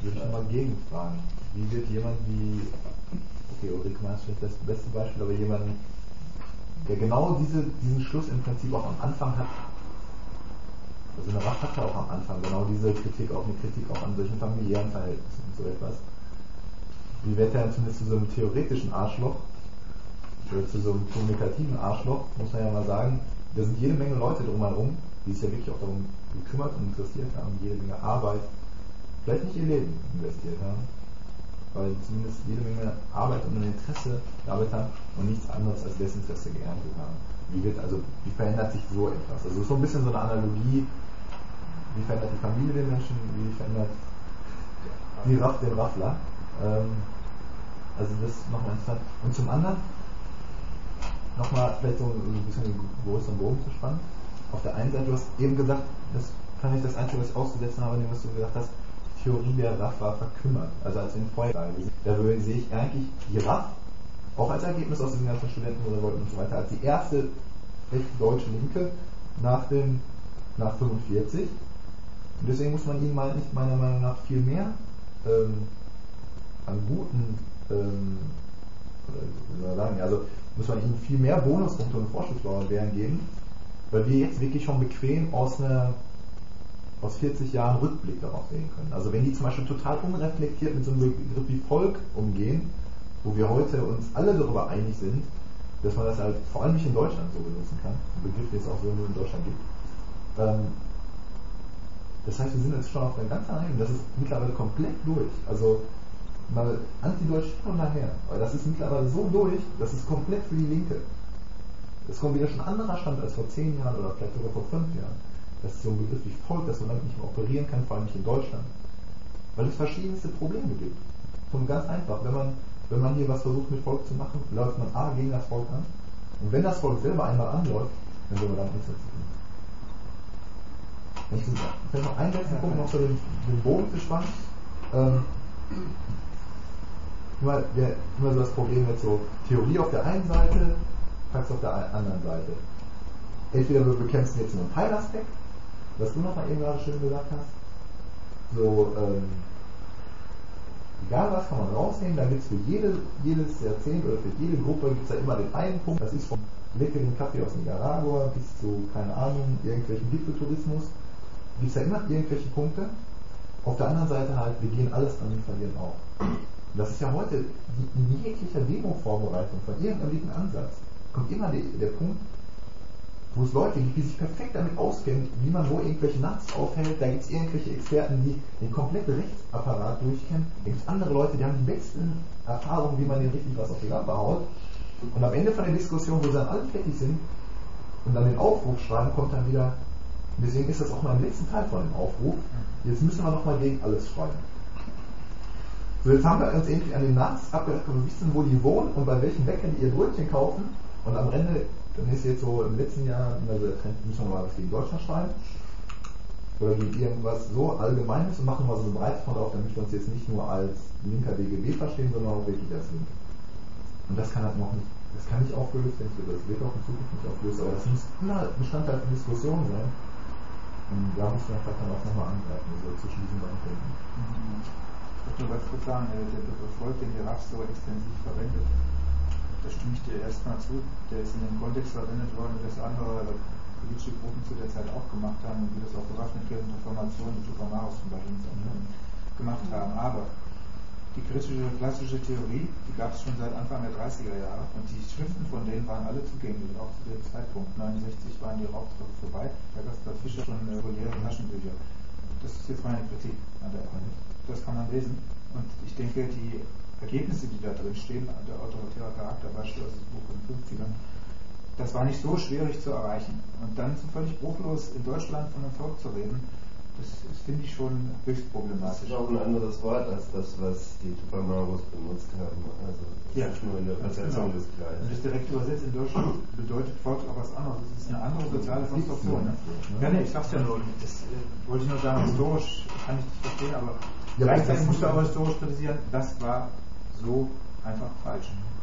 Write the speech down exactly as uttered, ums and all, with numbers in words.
würde ich mal gegenfragen. Wie wird jemand wie, okay, Ulrike Meier ist vielleicht das beste Beispiel, aber jemand, der genau diese, diesen Schluss im Prinzip auch am Anfang hat, also eine Raff hat ja auch am Anfang genau diese Kritik, auch eine Kritik auch an solchen familiären Verhältnissen und so etwas. Wie wird er zumindest zu so einem theoretischen Arschloch, oder zu so einem kommunikativen Arschloch, muss man ja mal sagen, da sind jede Menge Leute drumherum, die sich ja wirklich auch darum gekümmert und interessiert haben, jede Menge Arbeit, vielleicht nicht ihr Leben investiert haben, weil zumindest jede Menge Arbeit und ein Interesse gearbeitet haben und nichts anderes als Desinteresse geerntet haben. Wie wird also, wie verändert sich so etwas? Also so ein bisschen so eine Analogie, wie verändert die Familie den Menschen, wie verändert die Raff den Raffler. Ähm, also das ist nochmal interessant. Und zum anderen, nochmal vielleicht so ein bisschen den größeren Bogen zu spannen. Auf der einen Seite, du hast eben gesagt, das kann ich das Einzige, was ich auszusetzen habe, was du gesagt hast, die Theorie der Raff war verkümmert. Also als wir in Vorjahren sind, da sehe ich eigentlich die Raff, auch als Ergebnis aus diesen ganzen Studentenrevolten und so weiter, als die erste echte deutsche Linke nach dem nach fünfundvierzig. Und deswegen muss man ihnen mal nicht meiner Meinung nach viel mehr ähm, an guten ähm, oder wie soll man sagen, also muss man ihnen viel mehr Bonuspunkte und Vorschusslorbeeren geben, weil wir jetzt wirklich schon bequem aus einer aus vierzig Jahren Rückblick darauf sehen können. Also wenn die zum Beispiel total unreflektiert mit so einem Begriff wie Volk umgehen, wo wir heute uns alle darüber einig sind, dass man das halt vor allem nicht in Deutschland so benutzen kann, ein Begriff, den es auch so nur in Deutschland gibt. Ähm, das heißt, wir sind jetzt schon auf einer ganz anderen Ebene, das ist mittlerweile komplett durch. Also mal antideutsch hin und her, weil das ist mittlerweile so durch, das ist komplett für die Linke. Das kommt wieder schon ein anderer Stand als vor zehn Jahren oder vielleicht sogar vor fünf Jahren. Das ist so ein Begriff wie Volk, das man damit nicht mehr operieren kann, vor allem nicht in Deutschland. Weil es verschiedenste Probleme gibt. Schon ganz einfach, wenn man, wenn man hier was versucht mit Volk zu machen, läuft man A gegen das Volk an. Und wenn das Volk selber einmal anläuft, dann soll man damit nichts dazu tun. Ich will noch einen letzten Punkt noch für den, den Bogen zu spannen. Ähm, immer, wir, immer so das Problem mit so Theorie auf der einen Seite, Praxis auf der anderen Seite. Entweder wir bekämpfen jetzt nur einen Teilaspekt, was du noch mal eben gerade schön gesagt hast, so, ähm, egal was kann man rausnehmen, da gibt es für jede, jedes Jahrzehnt oder für jede Gruppe gibt es da immer den einen Punkt, das ist vom leckeren Kaffee aus Nicaragua bis zu, keine Ahnung, irgendwelchen Gipfeltourismus, gibt es da immer irgendwelche Punkte. Auf der anderen Seite halt, wir gehen alles an und verlieren auch. Und das ist ja heute, die, in jeglicher Demo-Vorbereitung von irgendeinem linken Ansatz, kommt immer der, der Punkt, wo es Leute gibt, die sich perfekt damit auskennen, wie man wo irgendwelche Nachts aufhält. Da gibt es irgendwelche Experten, die den kompletten Rechtsapparat durchkennen. Da gibt es andere Leute, die haben die besten Erfahrungen, wie man denen richtig was auf die Lampe haut. Und am Ende von der Diskussion, wo sie dann alle fertig sind und dann den Aufruf schreiben, kommt dann wieder, und deswegen ist das auch mal im letzten Teil von dem Aufruf, jetzt müssen wir nochmal gegen alles schreiben. So, jetzt haben wir uns irgendwie an den Nachts abgedacht, wir wissen, wo die wohnen und bei welchen Bäckern die ihr Brötchen kaufen. Und am Ende, dann ist jetzt so im letzten Jahr immer so der Trend, müssen wir mal was gegen Deutschland schreiben. Oder gegen irgendwas so Allgemeines und machen mal so eine Breitfront auf, damit wir uns jetzt nicht nur als linker D G B verstehen, sondern auch wirklich als Linke. Und das kann halt noch nicht, das kann nicht aufgelöst werden, das wird auch in Zukunft nicht aufgelöst, aber das muss immer Bestandteil der Diskussion sein. Und da muss man vielleicht dann auch nochmal angreifen, so zwischen diesen beiden Punkten. Ich wollte nur ganz kurz sagen, der Begriff Volk, den die Raff so extensiv verwendet, da stimme ich dir erstmal zu, der ist in dem Kontext verwendet worden, wie das andere politische Gruppen zu der Zeit auch gemacht haben und wie das auch bewaffnete Reformationen, die Tupamaros zum Beispiel gemacht haben. Aber die kritische klassische Theorie, die gab es schon seit Anfang der dreißiger Jahre und die Schriften von denen waren alle zugänglich, auch zu dem Zeitpunkt. neunundsechzig waren die Raubstoffe vorbei, da gab es bei Fischer schon reguläre Taschenbücher. Das ist jetzt meine Kritik an der Erfahrung. Das kann man lesen und ich denke, die Ergebnisse, die da drin stehen, der autoritäre Charakter, beispielsweise das Buch in den fünfzigern, das war nicht so schwierig zu erreichen. Und dann so völlig bruchlos in Deutschland von einem Volk zu reden, das, das finde ich schon höchst problematisch. Das ist auch ein anderes Wort als das, was die Tupamaros benutzt haben. Also das ja, ist nur in der Übersetzung genau. des Gleichen. Und das direkt übersetzt in Deutschland bedeutet Volk auch was anderes. Das ist eine andere soziale Konstruktion. Ne? Ja, nee, ich sag's ja nur. Das äh, wollte ich nur sagen, historisch kann ich nicht verstehen, aber ja, gleichzeitig musst du aber historisch kritisieren, das war so einfach falsch.